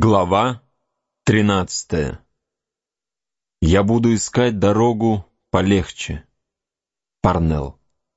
Глава 13. Я буду искать дорогу полегче. Парнелл.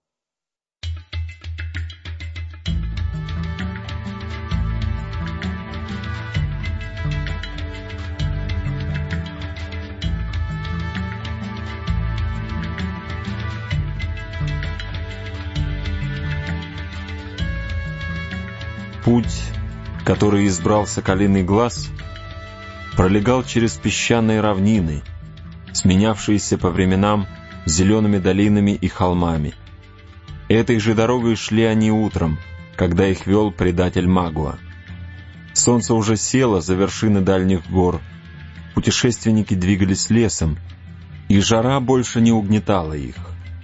Путь, который избрал Соколиный Глаз, пролегал через песчаные равнины, сменявшиеся по временам зелеными долинами и холмами. Этой же дорогой шли они утром, когда их вел предатель Магуа. Солнце уже село за вершины дальних гор, путешественники двигались лесом, и жара больше не угнетала их.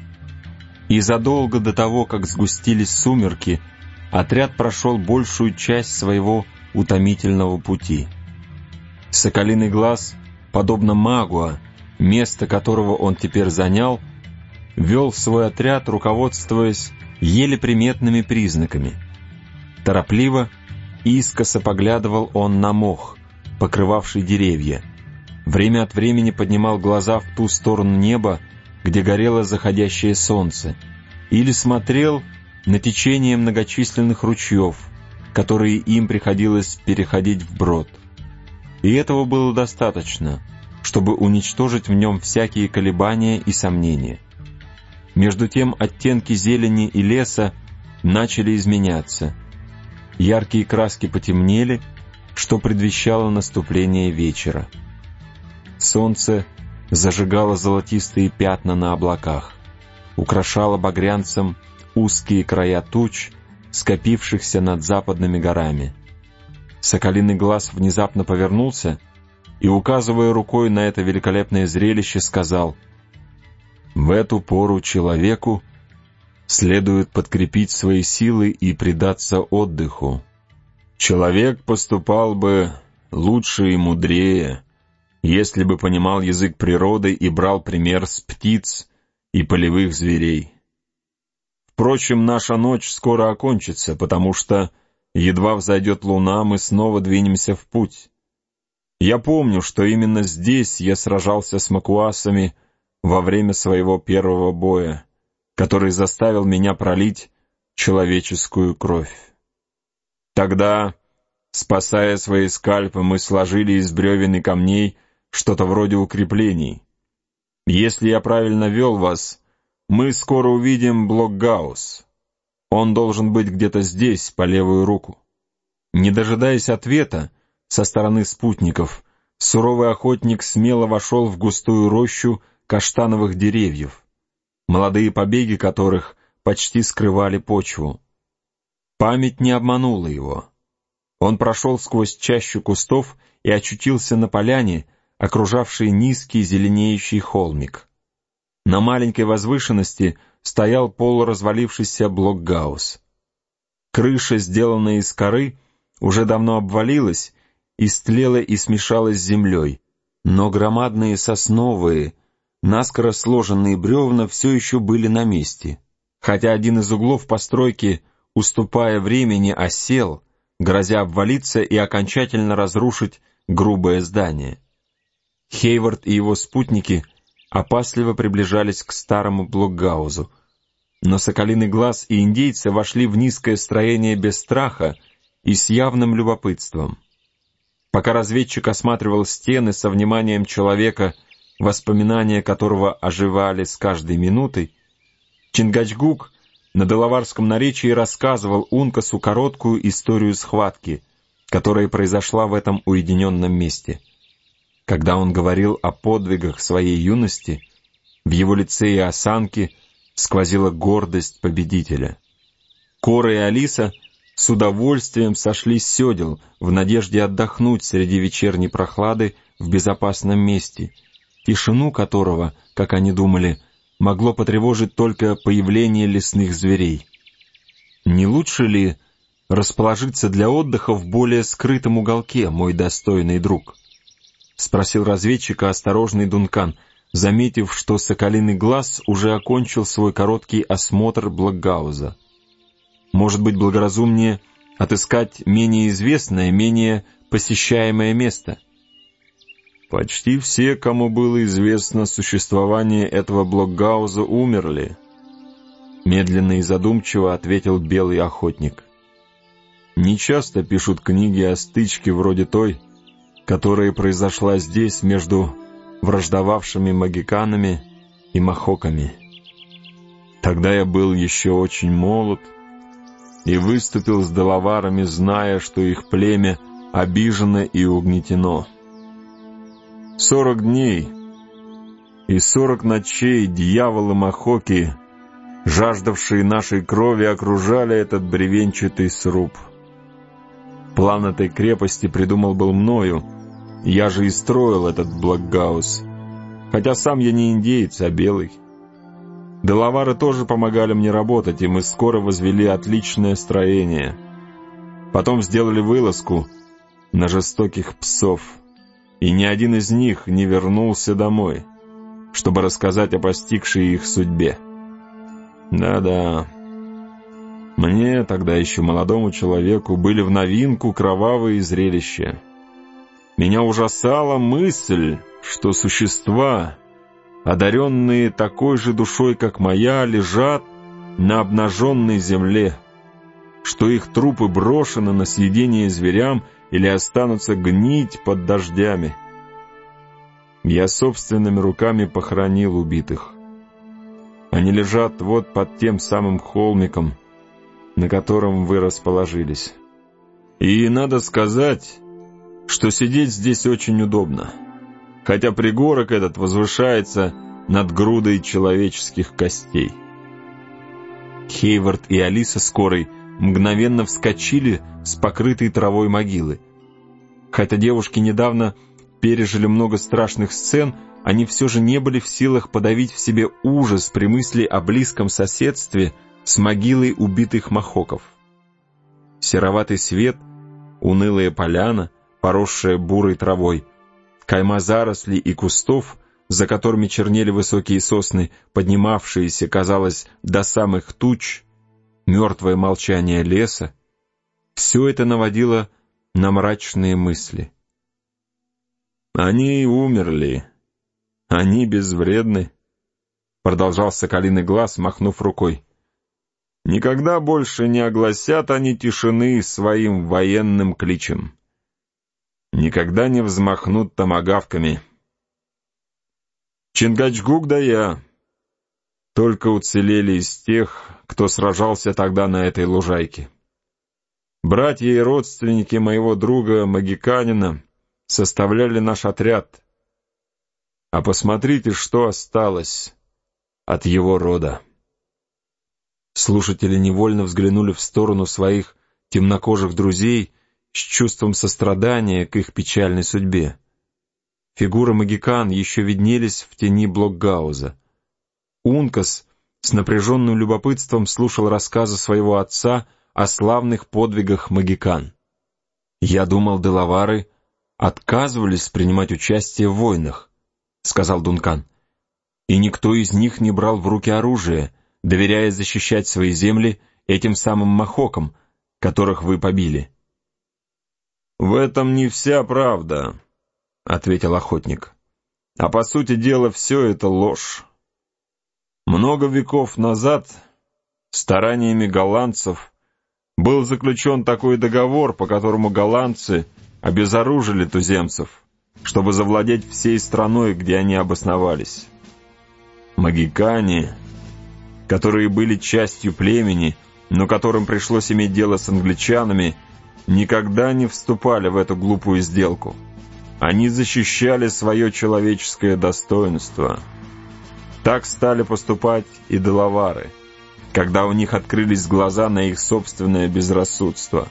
И задолго до того, как сгустились сумерки, отряд прошел большую часть своего утомительного пути. Соколиный Глаз, подобно Магуа, место которого он теперь занял, вел свой отряд, руководствуясь еле приметными признаками. Торопливо, искоса поглядывал он на мох, покрывавший деревья. Время от времени поднимал глаза в ту сторону неба, где горело заходящее солнце, или смотрел на течение многочисленных ручьев, которые им приходилось переходить вброд. И этого было достаточно, чтобы уничтожить в нем всякие колебания и сомнения. Между тем оттенки зелени и леса начали изменяться. Яркие краски потемнели, что предвещало наступление вечера. Солнце зажигало золотистые пятна на облаках, украшало багрянцем узкие края туч, скопившихся над западными горами. Соколиный Глаз внезапно повернулся и, указывая рукой на это великолепное зрелище, сказал: «В эту пору человеку следует подкрепить свои силы и предаться отдыху. Человек поступал бы лучше и мудрее, если бы понимал язык природы и брал пример с птиц и полевых зверей. Впрочем, наша ночь скоро окончится, потому что, едва взойдет луна, мы снова двинемся в путь. Я помню, что именно здесь я сражался с макуасами во время своего первого боя, который заставил меня пролить человеческую кровь. Тогда, спасая свои скальпы, мы сложили из бревен и камней что-то вроде укреплений. Если я правильно вел вас, мы скоро увидим Блокгаус. Он должен быть где-то здесь, по левую руку». Не дожидаясь ответа со стороны спутников, суровый охотник смело вошел в густую рощу каштановых деревьев, молодые побеги которых почти скрывали почву. Память не обманула его. Он прошел сквозь чащу кустов и очутился на поляне, окружавшей низкий зеленеющий холмик. На маленькой возвышенности стоял полуразвалившийся Блокгаус. Крыша, сделанная из коры, уже давно обвалилась, истлела и смешалась с землей, но громадные сосновые, наскоро сложенные бревна все еще были на месте, хотя один из углов постройки, уступая времени, осел, грозя обвалиться и окончательно разрушить грубое здание. Хейвард и его спутники опасливо приближались к старому Блокгаузу, но Соколиный Глаз и индейцы вошли в низкое строение без страха и с явным любопытством. Пока разведчик осматривал стены со вниманием человека, воспоминания которого оживали с каждой минутой, Чингачгук на делаварском наречии рассказывал Ункасу короткую историю схватки, которая произошла в этом уединенном месте. Когда он говорил о подвигах своей юности, в его лице и осанке сквозила гордость победителя. Кора и Алиса с удовольствием сошли с седел в надежде отдохнуть среди вечерней прохлады в безопасном месте, тишину которого, как они думали, могло потревожить только появление лесных зверей. «Не лучше ли расположиться для отдыха в более скрытом уголке, мой достойный друг?» — спросил разведчика осторожный Дункан, заметив, что Соколиный Глаз уже окончил свой короткий осмотр Блокгауза. «Может быть, благоразумнее отыскать менее известное, менее посещаемое место. Почти все, кому было известно существование этого блокгауза, умерли, медленно и задумчиво ответил белый охотник. Нечасто пишут книги о стычке вроде той, которая произошла здесь между враждовавшими магиканами и махоками. Тогда я был еще очень молод и выступил с делаварами, зная, что их племя обижено и угнетено. 40 дней и 40 ночей дьяволы-махоки, жаждавшие нашей крови, окружали этот бревенчатый сруб. План этой крепости придумал был мною, я же и строил этот блокгаус, хотя сам я не индеец, а белый. Делавары тоже помогали мне работать, и мы скоро возвели отличное строение. Потом сделали вылазку на жестоких псов, и ни один из них не вернулся домой, чтобы рассказать о постигшей их судьбе. Да-да, мне, тогда еще молодому человеку, были в новинку кровавые зрелища. Меня ужасала мысль, что существа, одаренные такой же душой, как моя, лежат на обнаженной земле, что их трупы брошены на съедение зверям или останутся гнить под дождями. Я собственными руками похоронил убитых. Они лежат вот под тем самым холмиком, на котором вы расположились. И надо сказать, что сидеть здесь очень удобно, хотя пригорок этот возвышается над грудой человеческих костей. Хейвард и Алиса с Корой мгновенно вскочили с покрытой травой могилы. Хотя девушки недавно пережили много страшных сцен, они все же не были в силах подавить в себе ужас при мысли о близком соседстве с могилой убитых махоков. Сероватый свет, унылая поляна, поросшая бурой травой, кайма зарослей и кустов, за которыми чернели высокие сосны, поднимавшиеся, казалось, до самых туч, мертвое молчание леса — все это наводило на мрачные мысли. «Они умерли, они безвредны», — продолжал Соколиный Глаз, махнув рукой. «Никогда больше не огласят они тишины своим военным кличем. Никогда не взмахнут томагавками. Чингачгук да я только уцелели из тех, кто сражался тогда на этой лужайке. Братья и родственники моего друга-магиканина составляли наш отряд. А посмотрите, что осталось от его рода». Слушатели невольно взглянули в сторону своих темнокожих друзей с чувством сострадания к их печальной судьбе. Фигуры магикан еще виднелись в тени блокгауза. Ункас с напряженным любопытством слушал рассказы своего отца о славных подвигах магикан. «Я думал, делавары отказывались принимать участие в войнах», — сказал Дункан, «и никто из них не брал в руки оружие, доверяя защищать свои земли этим самым махокам, которых вы побили». «В этом не вся правда», — ответил охотник. «А по сути дела все это ложь. Много веков назад стараниями голландцев был заключен такой договор, по которому голландцы обезоружили туземцев, чтобы завладеть всей страной, где они обосновались. Магикане, которые были частью племени, но которым пришлось иметь дело с англичанами, никогда не вступали в эту глупую сделку. Они защищали свое человеческое достоинство. Так стали поступать и делавары, когда у них открылись глаза на их собственное безрассудство.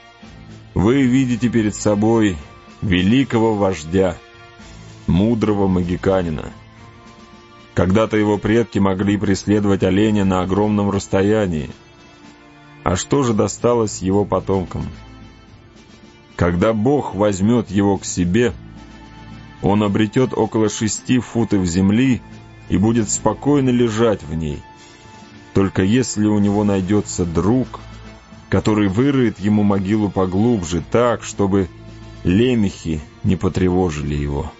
Вы видите перед собой великого вождя, мудрого магиканина. Когда-то его предки могли преследовать оленя на огромном расстоянии. А что же досталось его потомкам? Когда Бог возьмет его к себе, он обретет около 6 футов земли и будет спокойно лежать в ней. Только если у него найдется друг, который вырыет ему могилу поглубже так, чтобы лемехи не потревожили его.